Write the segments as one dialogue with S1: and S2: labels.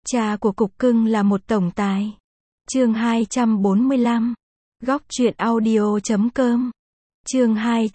S1: Cha của cục cưng là một tổng tài. Chương 245. Góc truyện audio.com. Chương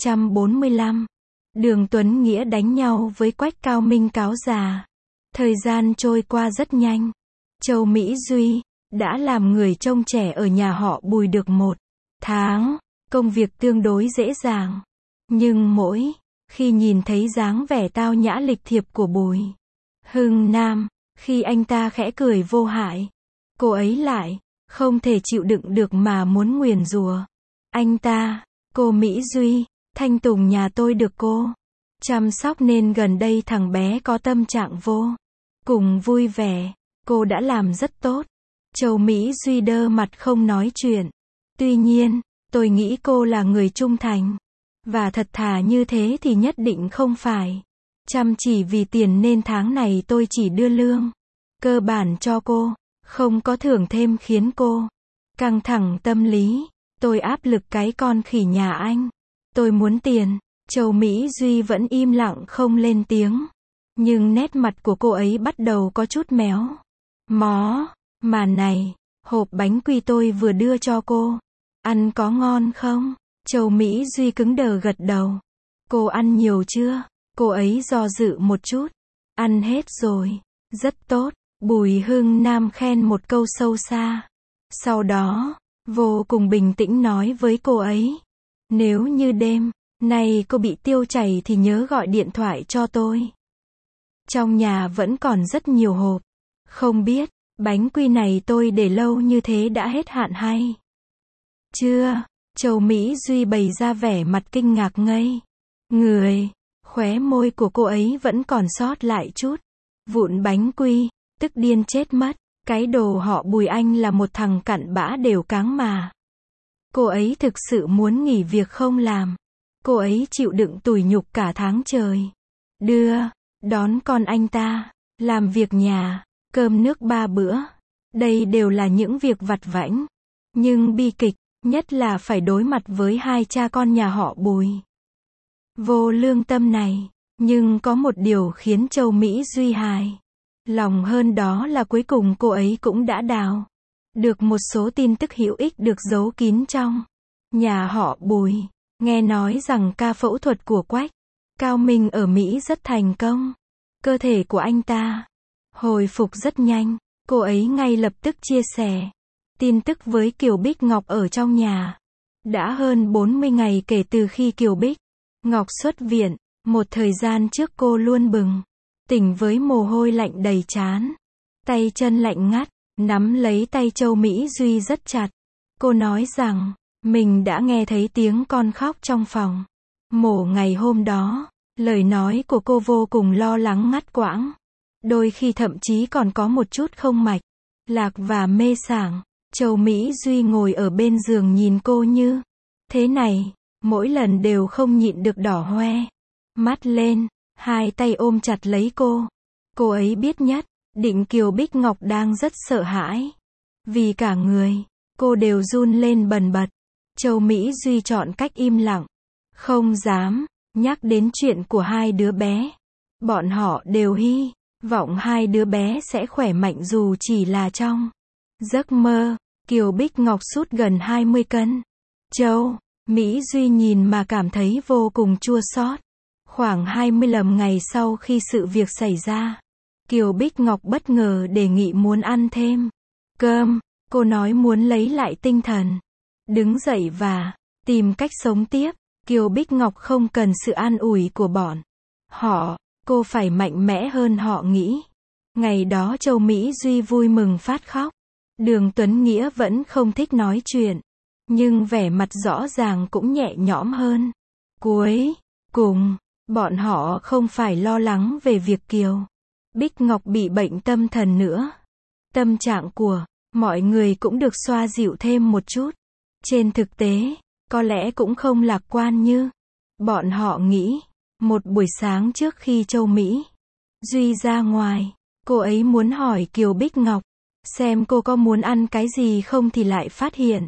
S1: 245. Đường Tuấn Nghĩa đánh nhau với Quách Cao Minh cáo già. Thời gian trôi qua rất nhanh. Châu Mỹ Duy đã làm người trông trẻ ở nhà họ Bùi được 1 tháng, công việc tương đối dễ dàng. Nhưng mỗi khi nhìn thấy dáng vẻ tao nhã lịch thiệp của Bùi Hưng Nam, khi anh ta khẽ cười vô hại, cô ấy lại không thể chịu đựng được mà muốn nguyền rủa anh ta. Cô Mỹ Duy, Thanh Tùng nhà tôi được cô chăm sóc nên gần đây thằng bé có tâm trạng vô cùng vui vẻ. Cô đã làm rất tốt. Châu Mỹ Duy đơ mặt không nói chuyện. Tuy nhiên, tôi nghĩ cô là người trung thành và thật thà như thế thì nhất định không phải chăm chỉ vì tiền nên tháng này tôi chỉ đưa lương cơ bản cho cô, không có thưởng thêm khiến cô căng thẳng tâm lý. Tôi áp lực cái con khỉ nhà anh. Tôi muốn tiền. Châu Mỹ Duy vẫn im lặng không lên tiếng. Nhưng nét mặt của cô ấy bắt đầu có chút méo mó. Mà này, hộp bánh quy tôi vừa đưa cho cô, ăn có ngon không? Châu Mỹ Duy cứng đờ gật đầu. Cô ăn nhiều chưa? Cô ấy do dự một chút. Ăn hết rồi. Rất tốt. Bùi Hưng Nam khen một câu sâu xa. Sau đó, vô cùng bình tĩnh nói với cô ấy. Nếu như đêm nay cô bị tiêu chảy thì nhớ gọi điện thoại cho tôi. Trong nhà vẫn còn rất nhiều hộp. Không biết, bánh quy này tôi để lâu như thế đã hết hạn hay chưa? Châu Mỹ Duy bày ra vẻ mặt kinh ngạc ngây người. Khóe môi của cô ấy vẫn còn sót lại chút vụn bánh quy. Tức điên chết mất. Cái đồ họ Bùi anh là một thằng cặn bã đều cáng mà. Cô ấy thực sự muốn nghỉ việc không làm. Cô ấy chịu đựng tủi nhục cả tháng trời. Đưa, đón con anh ta, làm việc nhà, cơm nước 3 bữa. Đây đều là những việc vặt vãnh. Nhưng bi kịch nhất là phải đối mặt với hai cha con nhà họ Bùi vô lương tâm này. Nhưng có một điều khiến Châu Mỹ Duy hài lòng hơn, đó là cuối cùng cô ấy cũng đã đào được một số tin tức hữu ích được giấu kín trong nhà họ Bùi. Nghe nói rằng ca phẫu thuật của Quách Cao Minh ở Mỹ rất thành công. Cơ thể của anh ta hồi phục rất nhanh. Cô ấy ngay lập tức chia sẻ tin tức với Kiều Bích Ngọc ở trong nhà. Đã hơn 40 ngày kể từ khi Kiều Bích Ngọc xuất viện. Một thời gian trước cô luôn bừng tỉnh với mồ hôi lạnh đầy trán, tay chân lạnh ngắt, nắm lấy tay Châu Mỹ Duy rất chặt. Cô nói rằng mình đã nghe thấy tiếng con khóc trong phòng mổ ngày hôm đó. Lời nói của cô vô cùng lo lắng ngắt quãng, đôi khi thậm chí còn có một chút không mạch lạc và mê sảng. Châu Mỹ Duy ngồi ở bên giường nhìn cô như thế này, mỗi lần đều không nhịn được đỏ hoe mắt lên, hai tay ôm chặt lấy cô. Cô ấy biết nhất định Kiều Bích Ngọc đang rất sợ hãi, vì cả người cô đều run lên bần bật. Châu Mỹ Duy chọn cách im lặng, không dám nhắc đến chuyện của hai đứa bé. Bọn họ đều hy vọng hai đứa bé sẽ khỏe mạnh dù chỉ là trong giấc mơ. Kiều Bích Ngọc sút gần 20 cân. Châu Mỹ Duy nhìn mà cảm thấy vô cùng chua xót. Khoảng 25 ngày sau khi sự việc xảy ra, Kiều Bích Ngọc bất ngờ đề nghị muốn ăn thêm cơm. Cô nói muốn lấy lại tinh thần, đứng dậy và tìm cách sống tiếp. Kiều Bích Ngọc không cần sự an ủi của bọn họ. Cô phải mạnh mẽ hơn họ nghĩ. Ngày đó Châu Mỹ Duy vui mừng phát khóc. Đường Tuấn Nghĩa vẫn không thích nói chuyện, nhưng vẻ mặt rõ ràng cũng nhẹ nhõm hơn. Cuối cùng, bọn họ không phải lo lắng về việc Kiều Bích Ngọc bị bệnh tâm thần nữa. Tâm trạng của mọi người cũng được xoa dịu thêm một chút. Trên thực tế, có lẽ cũng không lạc quan như bọn họ nghĩ. Một buổi sáng trước khi Châu Mỹ Duy ra ngoài, cô ấy muốn hỏi Kiều Bích Ngọc xem cô có muốn ăn cái gì không thì lại phát hiện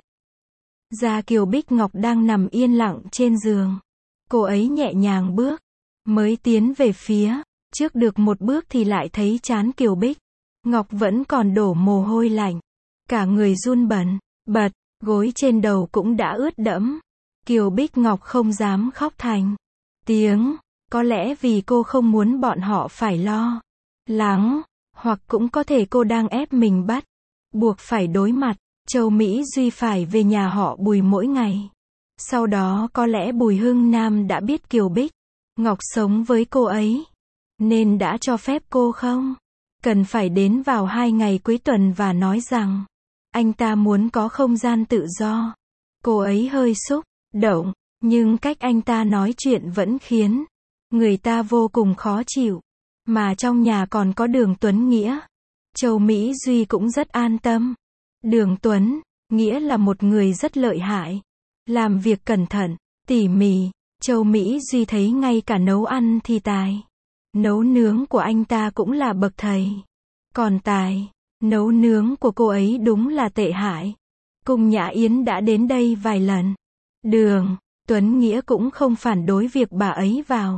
S1: ra Kiều Bích Ngọc đang nằm yên lặng trên giường. Cô ấy nhẹ nhàng bước mới tiến về phía trước được một bước thì lại thấy trán Kiều Bích Ngọc vẫn còn đổ mồ hôi lạnh. Cả người run bần bật, gối trên đầu cũng đã ướt đẫm. Kiều Bích Ngọc không dám khóc thành tiếng. Có lẽ vì cô không muốn bọn họ phải lo lắng. Hoặc cũng có thể cô đang ép mình bắt buộc phải đối mặt. Châu Mỹ Duy phải về nhà họ Bùi mỗi ngày. Sau đó có lẽ Bùi Hưng Nam đã biết Kiều Bích Ngọc sống với cô ấy, nên đã cho phép cô không cần phải đến vào 2 ngày cuối tuần và nói rằng anh ta muốn có không gian tự do. Cô ấy hơi xúc động, nhưng cách anh ta nói chuyện vẫn khiến người ta vô cùng khó chịu. Mà trong nhà còn có Đường Tuấn Nghĩa. Châu Mỹ Duy cũng rất an tâm. Đường Tuấn Nghĩa là một người rất lợi hại, làm việc cẩn thận, tỉ mỉ. Châu Mỹ Duy thấy ngay cả nấu ăn thì tài nấu nướng của anh ta cũng là bậc thầy. Còn tài nấu nướng của cô ấy đúng là tệ hại. Cung Nhã Yến đã đến đây vài lần. Đường Tuấn Nghĩa cũng không phản đối việc bà ấy vào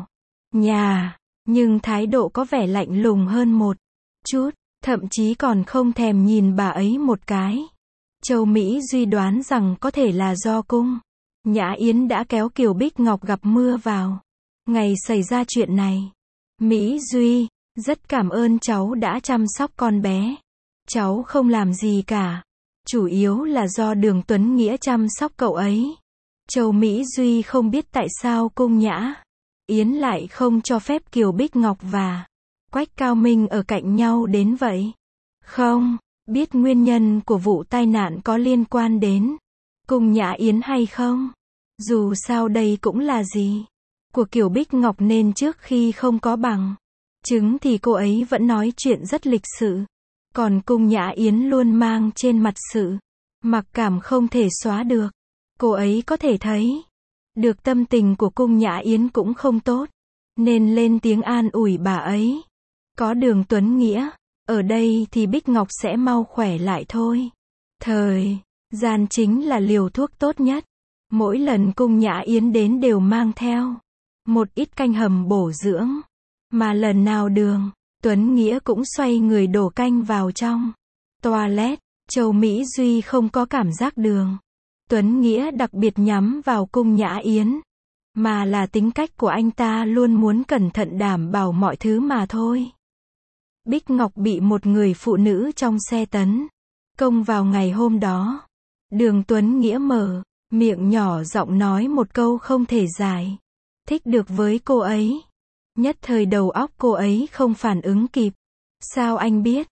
S1: nhà, nhưng thái độ có vẻ lạnh lùng hơn một chút, thậm chí còn không thèm nhìn bà ấy một cái. Châu Mỹ Duy đoán rằng có thể là do Cung Nhã Yến đã kéo Kiều Bích Ngọc gặp mưa vào ngày xảy ra chuyện này. Mỹ Duy, rất cảm ơn cháu đã chăm sóc con bé. Cháu không làm gì cả. Chủ yếu là do Đường Tuấn Nghĩa chăm sóc cậu ấy. Châu Mỹ Duy không biết tại sao Cung Nhã Yến lại không cho phép Kiều Bích Ngọc và Quách Cao Minh ở cạnh nhau đến vậy. Không biết nguyên nhân của vụ tai nạn có liên quan đến Cung Nhã Yến hay không. Dù sao đây cũng là gì của Kiều Bích Ngọc nên trước khi không có bằng chứng thì cô ấy vẫn nói chuyện rất lịch sự. Còn Cung Nhã Yến luôn mang trên mặt sự mặc cảm không thể xóa được. Cô ấy có thể thấy được tâm tình của Cung Nhã Yến cũng không tốt, nên lên tiếng an ủi bà ấy. Có Đường Tuấn Nghĩa ở đây thì Bích Ngọc sẽ mau khỏe lại thôi. Thời gian chính là liều thuốc tốt nhất. Mỗi lần Cung Nhã Yến đến đều mang theo một ít canh hầm bổ dưỡng. Mà lần nào Đường Tuấn Nghĩa cũng xoay người đổ canh vào trong toilet. Châu Mỹ Duy không có cảm giác Đường Tuấn Nghĩa đặc biệt nhắm vào Cung Nhã Yến, mà là tính cách của anh ta luôn muốn cẩn thận đảm bảo mọi thứ mà thôi. Bích Ngọc bị một người phụ nữ trong xe tấn công vào ngày hôm đó. Đường Tuấn Nghĩa mở miệng nhỏ giọng nói một câu không thể giải thích được với cô ấy. Nhất thời đầu óc cô ấy không phản ứng kịp. Sao anh biết?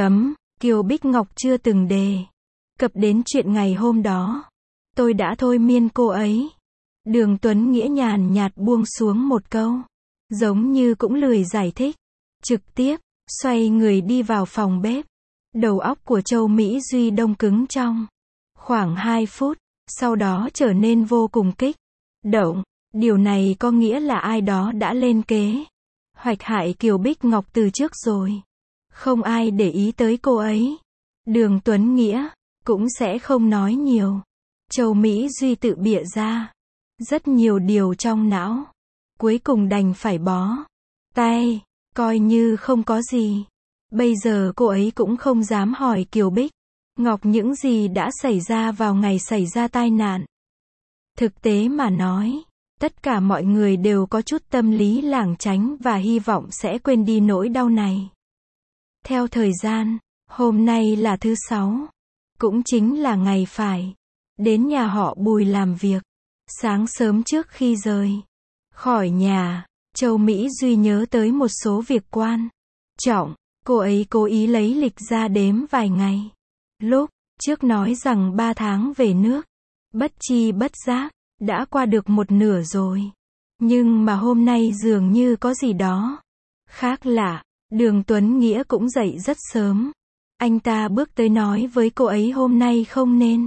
S1: Kiều Bích Ngọc chưa từng đề cập đến chuyện ngày hôm đó. Tôi đã thôi miên cô ấy. Đường Tuấn Nghĩa nhàn nhạt buông xuống một câu, giống như cũng lười giải thích. Trực tiếp xoay người đi vào phòng bếp. Đầu óc của Châu Mỹ Duy đông cứng trong khoảng 2 phút, sau đó trở nên vô cùng kích động. Điều này có nghĩa là ai đó đã lên kế hoạch hại Kiều Bích Ngọc từ trước rồi. Không ai để ý tới cô ấy. Đường Tuấn Nghĩa cũng sẽ không nói nhiều. Châu Mỹ Duy tự bịa ra rất nhiều điều trong não. Cuối cùng đành phải bó tay, coi như không có gì. Bây giờ cô ấy cũng không dám hỏi Kiều Bích Ngọc những gì đã xảy ra vào ngày xảy ra tai nạn. Thực tế mà nói, tất cả mọi người đều có chút tâm lý lảng tránh và hy vọng sẽ quên đi nỗi đau này. Theo thời gian, hôm nay là thứ 6, cũng chính là ngày phải đến nhà họ Bùi làm việc. Sáng sớm trước khi rời khỏi nhà, Châu Mỹ Duy nhớ tới một số việc quan trọng. Cô ấy cố ý lấy lịch ra đếm vài ngày. Lúc trước nói rằng 3 tháng về nước, bất chi bất giác đã qua được một nửa rồi. Nhưng mà hôm nay dường như có gì đó khác lạ. Đường Tuấn Nghĩa cũng dậy rất sớm. Anh ta bước tới nói với cô ấy hôm nay không nên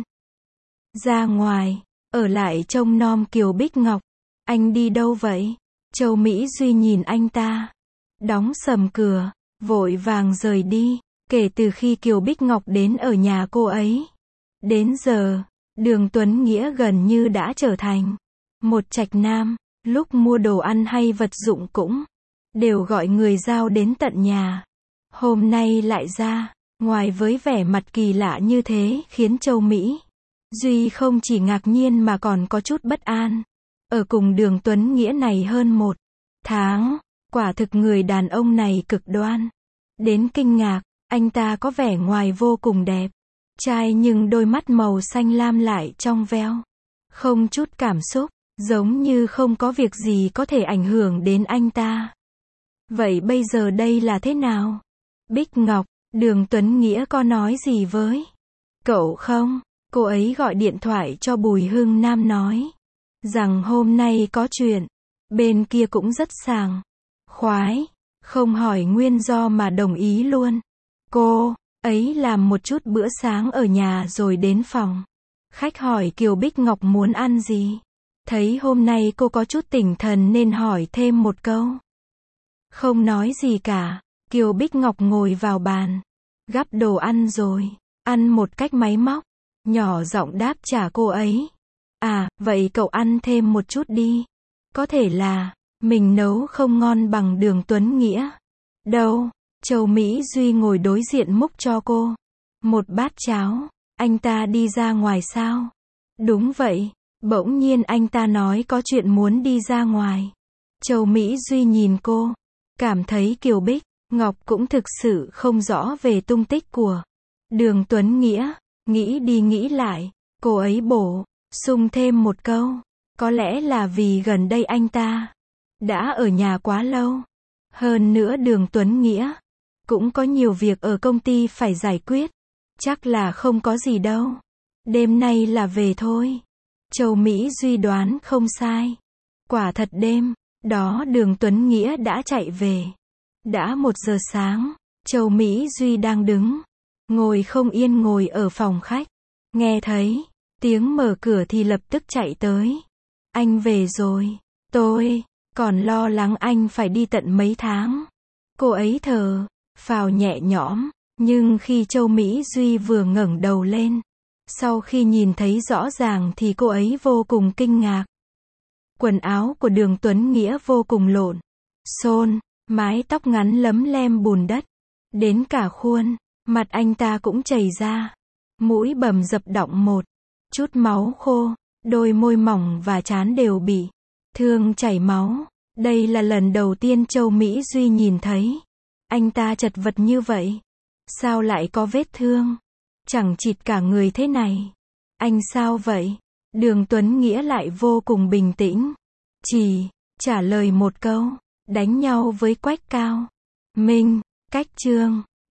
S1: ra ngoài, ở lại trông nom Kiều Bích Ngọc. Anh đi đâu vậy? Châu Mỹ Duy nhìn anh ta, đóng sầm cửa, vội vàng rời đi. Kể từ khi Kiều Bích Ngọc đến ở nhà cô ấy đến giờ, Đường Tuấn Nghĩa gần như đã trở thành một trạch nam. Lúc mua đồ ăn hay vật dụng cũng đều gọi người giao đến tận nhà. Hôm nay lại ra, ngoài với vẻ mặt kỳ lạ như thế khiến Châu Mỹ Duy không chỉ ngạc nhiên mà còn có chút bất an. Ở cùng Đường Tuấn Nghĩa này hơn 1 tháng, quả thực người đàn ông này cực đoan. Đến kinh ngạc, anh ta có vẻ ngoài vô cùng đẹp trai nhưng đôi mắt màu xanh lam lại trong veo. Không chút cảm xúc, giống như không có việc gì có thể ảnh hưởng đến anh ta. Vậy bây giờ đây là thế nào? Bích Ngọc, Đường Tuấn Nghĩa có nói gì với cậu không? Cô ấy gọi điện thoại cho Bùi Hưng Nam nói rằng hôm nay có chuyện. Bên kia cũng rất sảng khoái, không hỏi nguyên do mà đồng ý luôn. Cô ấy làm một chút bữa sáng ở nhà rồi đến phòng khách hỏi Kiều Bích Ngọc muốn ăn gì. Thấy hôm nay cô có chút tỉnh thần nên hỏi thêm một câu. Không nói gì cả, Kiều Bích Ngọc ngồi vào bàn, gắp đồ ăn rồi ăn một cách máy móc, nhỏ giọng đáp trả cô ấy. À, vậy cậu ăn thêm một chút đi. Có thể là mình nấu không ngon bằng Đường Tuấn Nghĩa đâu. Châu Mỹ Duy ngồi đối diện múc cho cô một bát cháo. Anh ta đi ra ngoài sao? Đúng vậy. Bỗng nhiên anh ta nói có chuyện muốn đi ra ngoài. Châu Mỹ Duy nhìn cô, cảm thấy Kiều Bích Ngọc cũng thực sự không rõ về tung tích của Đường Tuấn Nghĩa. Nghĩ đi nghĩ lại, cô ấy bổ sung thêm một câu. Có lẽ là vì gần đây anh ta đã ở nhà quá lâu. Hơn nữa Đường Tuấn Nghĩa cũng có nhiều việc ở công ty phải giải quyết. Chắc là không có gì đâu. Đêm nay là về thôi. Châu Mỹ Duy đoán không sai. Quả thật đêm đó Đường Tuấn Nghĩa đã chạy về. Đã 1 giờ sáng, Châu Mỹ Duy đang đứng ngồi không yên ngồi ở phòng khách. Nghe thấy tiếng mở cửa thì lập tức chạy tới. Anh về rồi. Tôi còn lo lắng anh phải đi tận mấy tháng. Cô ấy thở phào nhẹ nhõm. Nhưng khi Châu Mỹ Duy vừa ngẩng đầu lên, sau khi nhìn thấy rõ ràng thì cô ấy vô cùng kinh ngạc. Quần áo của Đường Tuấn Nghĩa vô cùng lộn xộn, mái tóc ngắn lấm lem bùn đất đến cả khuôn mặt anh ta cũng chảy ra, mũi bầm dập đọng một chút máu khô, đôi môi mỏng và trán đều bị thương chảy máu. Đây là lần đầu tiên Châu Mỹ Duy nhìn thấy anh ta chật vật như vậy. Sao lại có vết thương chẳng chịt cả người thế này? Anh sao vậy? Đường Tuấn Nghĩa lại vô cùng bình tĩnh, chỉ trả lời một câu. Đánh nhau với Quách Cao Minh. Cách chương